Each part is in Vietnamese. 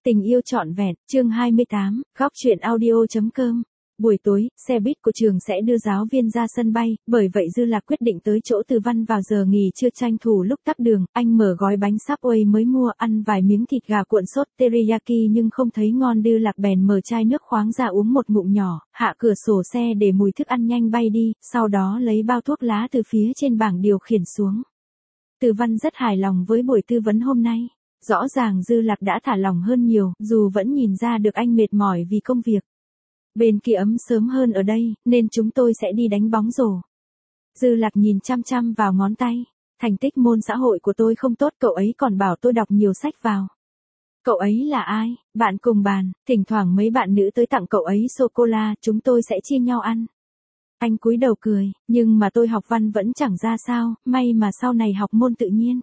Tình yêu trọn vẹn, chương 28, góc truyện audio.com. Buổi tối, xe buýt của trường sẽ đưa giáo viên ra sân bay, bởi vậy Dư Lạc quyết định tới chỗ Từ Văn vào giờ nghỉ trưa tranh thủ lúc tắc đường. Anh mở gói bánh Subway mới mua, ăn vài miếng thịt gà cuộn sốt teriyaki nhưng không thấy ngon. Dư Lạc bèn mở chai nước khoáng ra uống một ngụm nhỏ, hạ cửa sổ xe để mùi thức ăn nhanh bay đi, sau đó lấy bao thuốc lá từ phía trên bảng điều khiển xuống. Từ Văn rất hài lòng với buổi tư vấn hôm nay. Rõ ràng Dư Lạc đã thả lỏng hơn nhiều, dù vẫn nhìn ra được anh mệt mỏi vì công việc. Bên kia ấm sớm hơn ở đây, nên chúng tôi sẽ đi đánh bóng rổ. Dư Lạc nhìn chăm chăm vào ngón tay. Thành tích môn xã hội của tôi không tốt, cậu ấy còn bảo tôi đọc nhiều sách vào. Cậu ấy là ai? Bạn cùng bàn, thỉnh thoảng mấy bạn nữ tới tặng cậu ấy sô-cô-la, chúng tôi sẽ chia nhau ăn. Anh cúi đầu cười, nhưng mà tôi học văn vẫn chẳng ra sao, may mà sau này học môn tự nhiên.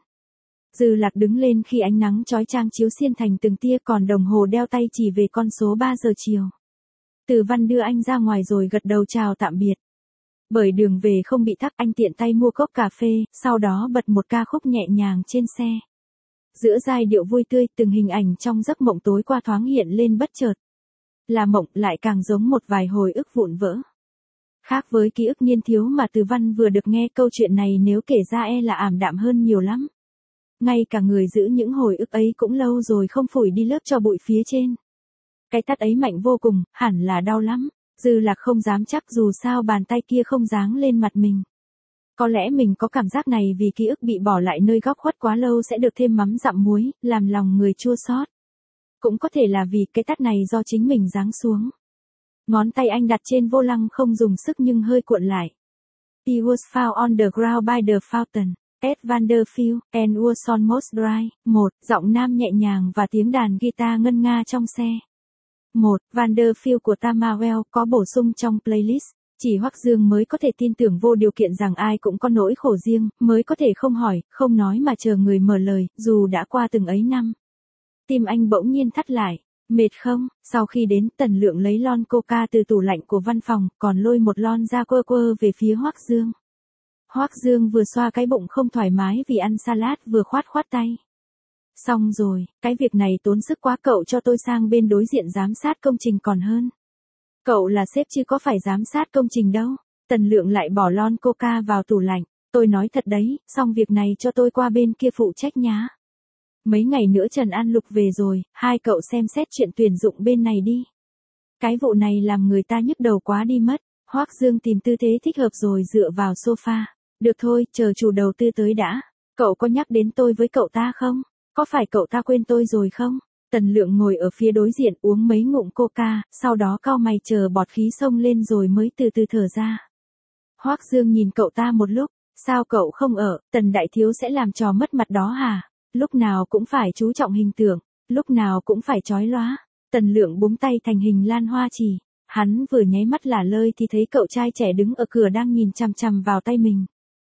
Dư Lạc đứng lên khi ánh nắng chói chang chiếu xiên thành từng tia, còn đồng hồ đeo tay chỉ về con số 3 giờ chiều. Từ Văn đưa anh ra ngoài rồi gật đầu chào tạm biệt. Bởi đường về không bị tắc, anh tiện tay mua cốc cà phê, sau đó bật một ca khúc nhẹ nhàng trên xe. Giữa giai điệu vui tươi, từng hình ảnh trong giấc mộng tối qua thoáng hiện lên bất chợt. Là mộng, lại càng giống một vài hồi ức vụn vỡ. Khác với ký ức niên thiếu mà Từ Văn vừa được nghe, câu chuyện này nếu kể ra là ảm đạm hơn nhiều lắm. Ngay cả người giữ những hồi ức ấy cũng lâu rồi không phủi đi lớp tro bụi phía trên. Cái tát ấy mạnh vô cùng, hẳn là đau lắm. Dư Lạc không dám chắc, dù sao bàn tay kia không giáng lên mặt mình. Có lẽ mình có cảm giác này vì ký ức bị bỏ lại nơi góc khuất quá lâu sẽ được thêm mắm dặm muối, làm lòng người chua xót. Cũng có thể là vì cái tát này do chính mình giáng xuống. Ngón tay anh đặt trên vô lăng không dùng sức nhưng hơi cuộn lại. He was found on the ground by the fountain. Ed Van der Field, and was almost dry. 1. Giọng nam nhẹ nhàng và tiếng đàn guitar ngân nga trong xe. 1. Van der Field của Tamawell có bổ sung trong playlist. Chỉ Hoắc Dương mới có thể tin tưởng vô điều kiện rằng ai cũng có nỗi khổ riêng, mới có thể không hỏi, không nói mà chờ người mở lời, dù đã qua từng ấy năm. Tim anh bỗng nhiên thắt lại. Mệt không? Sau khi đến, Tần Lượng lấy lon coca từ tủ lạnh của văn phòng, còn lôi một lon ra quơ quơ về phía Hoắc Dương. Hoắc Dương vừa xoa cái bụng không thoải mái vì ăn salad vừa khoát khoát tay. Xong rồi, cái việc này tốn sức quá, cậu cho tôi sang bên đối diện giám sát công trình còn hơn. Cậu là sếp chứ có phải giám sát công trình đâu. Tần Lượng lại bỏ lon coca vào tủ lạnh. Tôi nói thật đấy, xong việc này cho tôi qua bên kia phụ trách nhá. Mấy ngày nữa Trần An Lục về rồi, hai cậu xem xét chuyện tuyển dụng bên này đi. Cái vụ này làm người ta nhức đầu quá đi mất. Hoắc Dương tìm tư thế thích hợp rồi dựa vào sofa. Được thôi, chờ chủ đầu tư tới đã. Cậu có nhắc đến tôi với cậu ta không? Có phải cậu ta quên tôi rồi không? Tần Lượng ngồi ở phía đối diện uống mấy ngụm coca, sau đó cau mày chờ bọt khí xông lên rồi mới từ từ thở ra. Hoắc Dương nhìn cậu ta một lúc, sao cậu không ở, Tần đại thiếu sẽ làm trò mất mặt đó hả? Lúc nào cũng phải chú trọng hình tượng, lúc nào cũng phải chói lóa. Tần Lượng búng tay thành hình lan hoa chỉ. Hắn vừa nháy mắt lả lơi thì thấy cậu trai trẻ đứng ở cửa đang nhìn chằm chằm vào tay mình.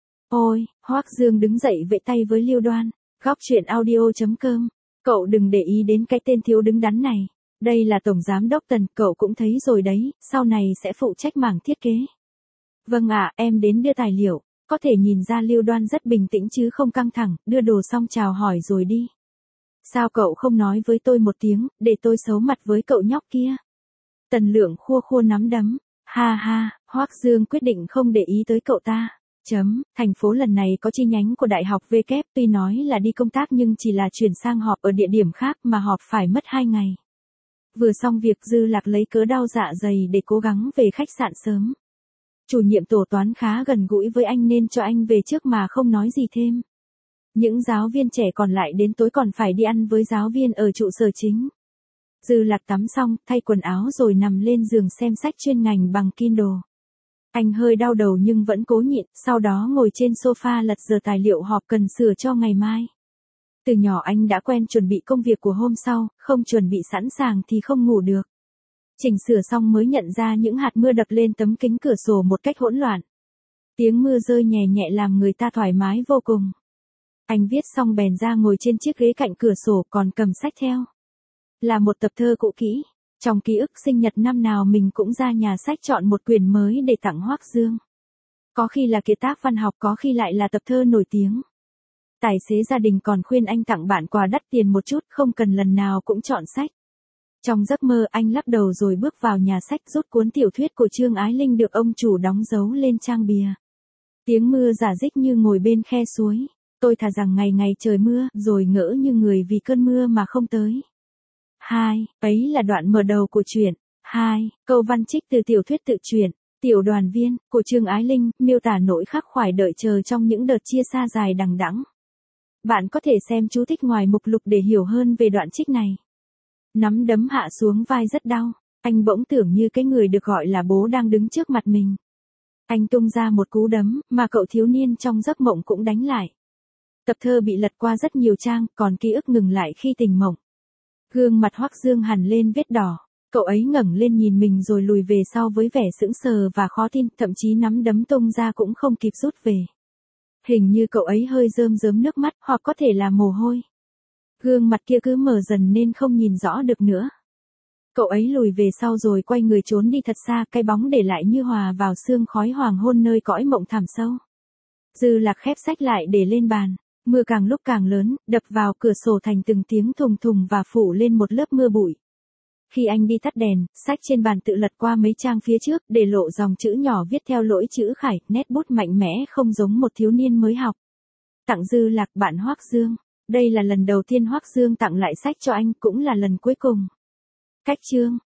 Ôi, Hoắc Dương đứng dậy vẫy tay với Liêu Đoan. Góc truyện audio.com. Cậu đừng để ý đến cái tên thiếu đứng đắn này. Đây là Tổng Giám đốc Tần, cậu cũng thấy rồi đấy, sau này sẽ phụ trách mảng thiết kế. Vâng ạ, em đến đưa tài liệu. Có thể nhìn ra Liêu Đoan rất bình tĩnh chứ không căng thẳng, đưa đồ xong chào hỏi rồi đi. Sao cậu không nói với tôi một tiếng, để tôi xấu mặt với cậu nhóc kia? Tần Lượng khua khua nắm đấm. Ha ha, Hoắc Dương quyết định không để ý tới cậu ta. Thành phố lần này có chi nhánh của Đại học V kép, tuy nói là đi công tác nhưng chỉ là chuyển sang họp ở địa điểm khác mà họp phải mất 2 ngày. Vừa xong việc Dư Lạc lấy cớ đau dạ dày để cố gắng về khách sạn sớm. Chủ nhiệm tổ toán khá gần gũi với anh nên cho anh về trước mà không nói gì thêm. Những giáo viên trẻ còn lại đến tối còn phải đi ăn với giáo viên ở trụ sở chính. Dư Lạc tắm xong, thay quần áo rồi nằm lên giường xem sách chuyên ngành bằng Kindle. Anh hơi đau đầu nhưng vẫn cố nhịn, sau đó ngồi trên sofa lật dở tài liệu họp cần sửa cho ngày mai. Từ nhỏ anh đã quen chuẩn bị công việc của hôm sau, không chuẩn bị sẵn sàng thì không ngủ được. Chỉnh sửa xong mới nhận ra những hạt mưa đập lên tấm kính cửa sổ một cách hỗn loạn. Tiếng mưa rơi nhẹ nhẹ làm người ta thoải mái vô cùng. Anh viết xong bèn ra ngồi trên chiếc ghế cạnh cửa sổ còn cầm sách theo. Là một tập thơ cũ kỹ. Trong ký ức sinh nhật năm nào mình cũng ra nhà sách chọn một quyển mới để tặng Hoắc Dương. Có khi là kiệt tác văn học, có khi lại là tập thơ nổi tiếng. Tài xế gia đình còn khuyên anh tặng bạn quà đắt tiền một chút, không cần lần nào cũng chọn sách. Trong giấc mơ anh lắc đầu rồi bước vào nhà sách rút cuốn tiểu thuyết của Trương Ái Linh được ông chủ đóng dấu lên trang bìa. Tiếng mưa rả rích như ngồi bên khe suối. Tôi thà rằng ngày ngày trời mưa, rồi ngỡ như người vì cơn mưa mà không tới. 2. Ấy là đoạn mở đầu của truyện. 2. Câu văn trích từ tiểu thuyết tự truyện, Tiểu đoàn viên, của Trương Ái Linh, miêu tả nỗi khắc khoải đợi chờ trong những đợt chia xa dài đằng đẵng. Bạn có thể xem chú thích ngoài mục lục để hiểu hơn về đoạn trích này. Nắm đấm hạ xuống vai rất đau, anh bỗng tưởng như cái người được gọi là bố đang đứng trước mặt mình. Anh tung ra một cú đấm, mà cậu thiếu niên trong giấc mộng cũng đánh lại. Tập thơ bị lật qua rất nhiều trang, còn ký ức ngừng lại khi tỉnh mộng. Gương mặt Hoắc Dương hằn lên vết đỏ, cậu ấy ngẩng lên nhìn mình rồi lùi về sau với vẻ sững sờ và khó tin, thậm chí nắm đấm tung ra cũng không kịp rút về. Hình như cậu ấy hơi rơm rớm nước mắt, hoặc có thể là mồ hôi. Gương mặt kia cứ mờ dần nên không nhìn rõ được nữa. Cậu ấy lùi về sau rồi quay người trốn đi thật xa, cái bóng để lại như hòa vào sương khói hoàng hôn nơi cõi mộng thẳm sâu. Dư Lạc khép sách lại để lên bàn. Mưa càng lúc càng lớn, đập vào cửa sổ thành từng tiếng thùng thùng và phủ lên một lớp mưa bụi. Khi anh đi tắt đèn, sách trên bàn tự lật qua mấy trang phía trước, để lộ dòng chữ nhỏ viết theo lỗi chữ khải, nét bút mạnh mẽ không giống một thiếu niên mới học. Tặng Dư Lạc bạn Hoắc Dương. Đây là lần đầu tiên Hoắc Dương tặng lại sách cho anh, cũng là lần cuối cùng. Cách chương.